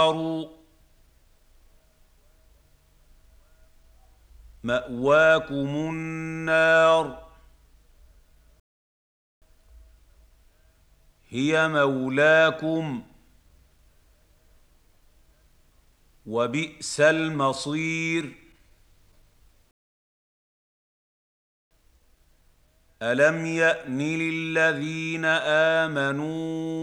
مأواكم النار هي مولاكم وبئس المصير. ألم يأن للذين آمنوا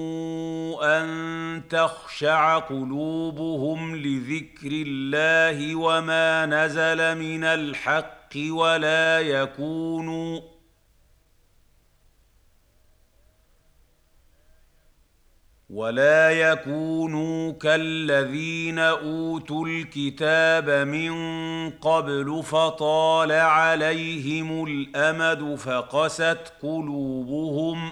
أن تخشع قلوبهم لذكر الله وما نزل من الحق ولا يكونوا كالذين أوتوا الكتاب من قبل فطال عليهم الأمد فقست قلوبهم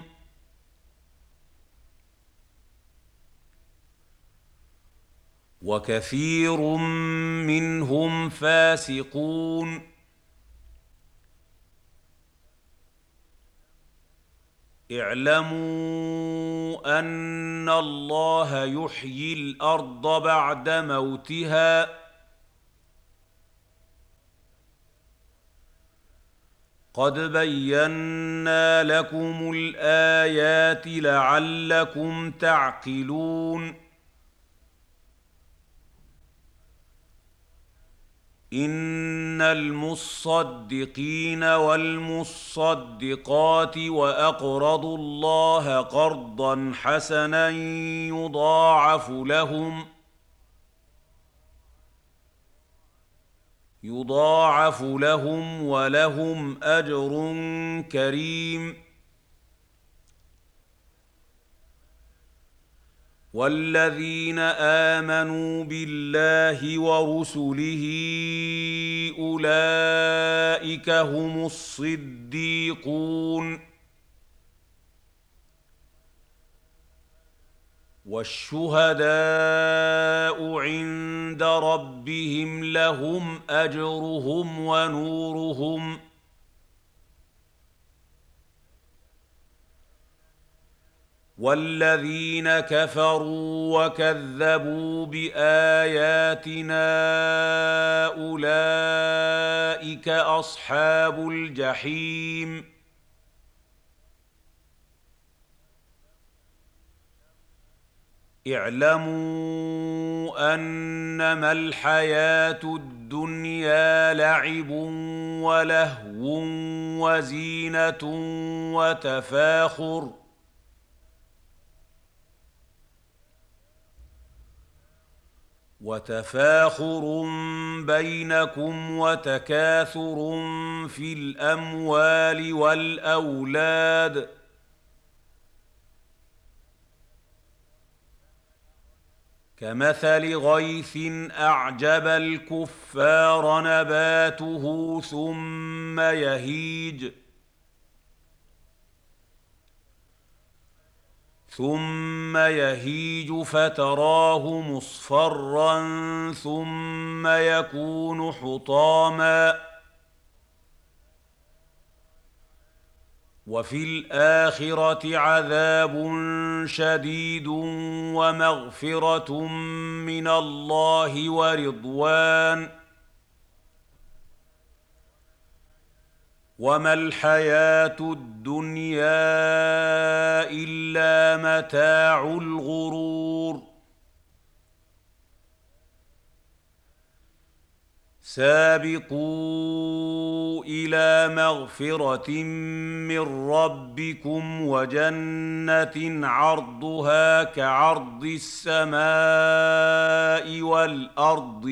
وكثير منهم فاسقون. اعلموا أن الله يحيي الأرض بعد موتها قد بينا لكم الآيات لعلكم تعقلون. إن المصدقين والمصدقات وأقرضوا الله قرضا حسنا يضاعف لهم ولهم أجر كريم. والذين آمنوا بالله ورسله أولئك هم الصديقون والشهداء عند ربهم لهم أجرهم ونورهم. والذين كفروا وكذبوا بآياتنا أولئك أصحاب الجحيم. اعلموا أنما الحياة الدنيا لعب ولهو وزينة وتفاخر بينكم وتكاثر في الأموال والأولاد كمثل غيث أعجب الكفار نباته ثم يهيج فتراه مصفرا ثم يكون حطاما وفي الآخرة عذاب شديد ومغفرة من الله ورضوان. وما الحياة الدنيا إلا متاع الغرور. سابقوا إلى مغفرة من ربكم وجنة عرضها كعرض السماء والأرض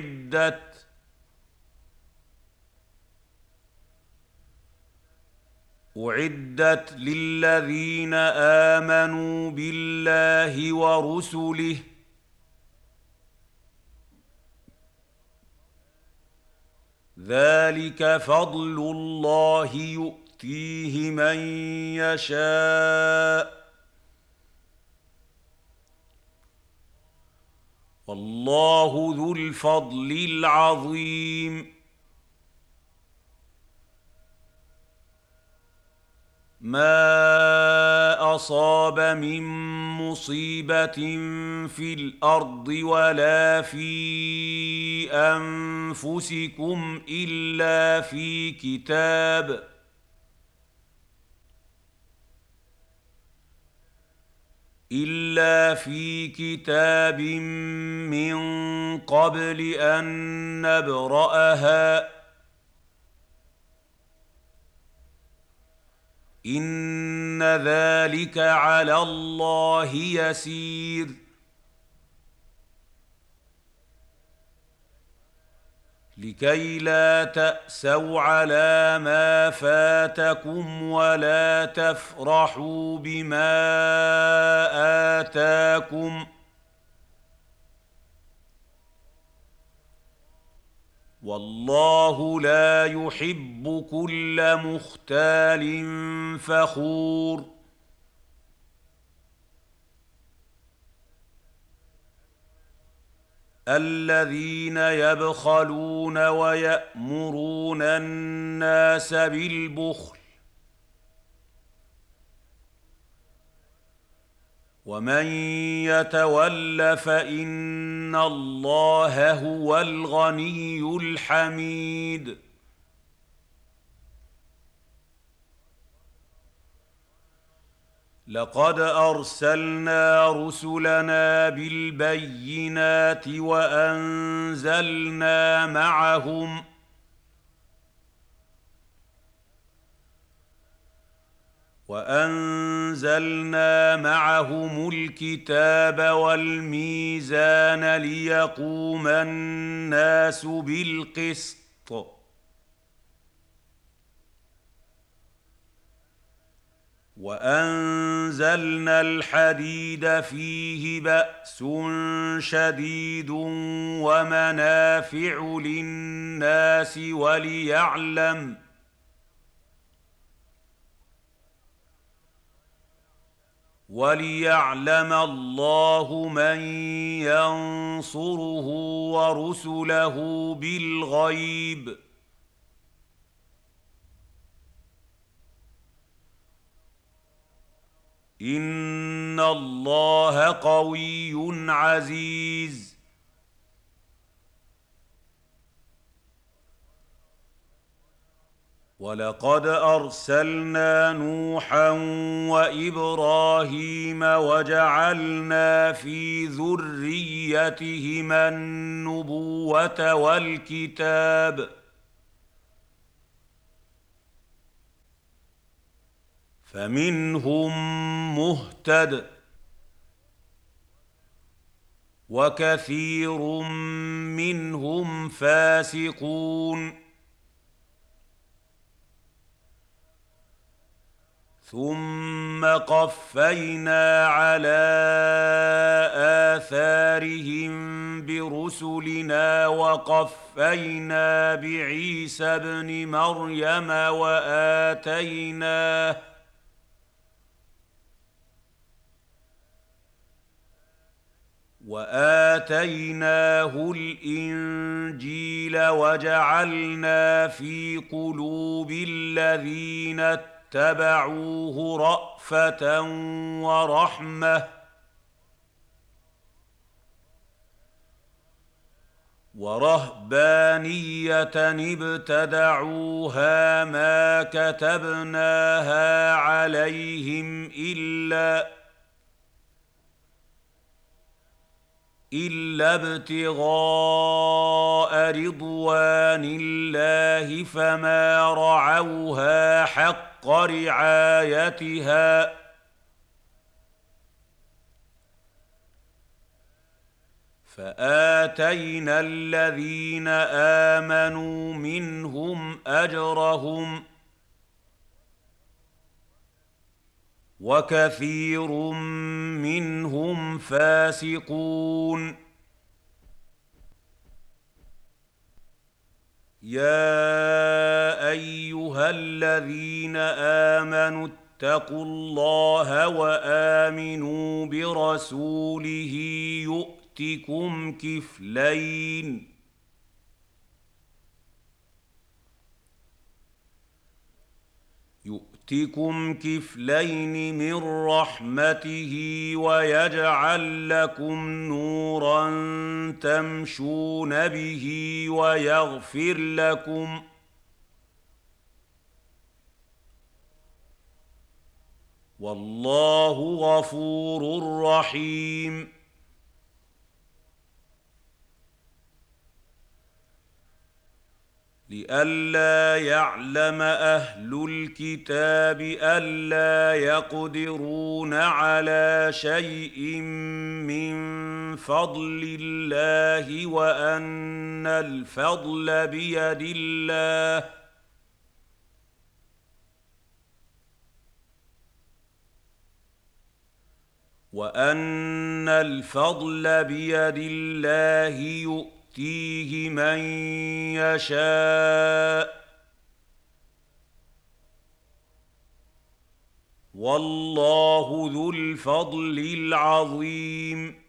أعدت للذين آمنوا بالله ورسله ذلك فضل الله يؤتيه من يشاء والله ذو الفضل العظيم. ما اصاب من مصيبه في الارض ولا في انفسكم الا في كتاب من قبل ان نبراها ان ذلك على الله يسير لكي لا تاسوا على ما فاتكم ولا تفرحوا بما اتاكم والله لا يحب كل مختال فخور الذين يبخلون ويأمرون الناس بالبخل ومن يتول فإن الله هو الغني الحميد لقد أرسلنا رسلنا بالبينات وأنزلنا معهم الكتاب والميزان ليقوم الناس بالقسط وأنزلنا الحديد فيه بأس شديد ومنافع للناس وليعلم الله من ينصره ورسله بالغيب إن الله قوي عزيز ولقد أرسلنا نوحا وإبراهيم وجعلنا في ذريتهما النبوة والكتاب فمنهم مهتد وكثير منهم فاسقون ثم قفينا على آثارهم برسلنا وقفينا بعيسى ابن مريم وآتيناه الإنجيل وجعلنا في قلوب الذين اتبعوه رأفة ورحمة ورهبانية ابتدعوها ما كتبناها عليهم إلا ابتغاء رضوان الله فما رعوها حق رعايتها فآتينا الذين آمنوا منهم أجرهم وكثير منهم فاسقون يا أيها الذين آمنوا اتقوا الله وآمنوا برسوله يؤتكم كفلين من رحمته ويجعل لكم نورا تمشون به ويغفر لكم والله غفور رحيم لئلا يعلم أهل الكتاب ألا يقدرون على شيء من فضل الله وأن الفضل بيد الله يؤتيه من يشاء والله ذو الفضل العظيم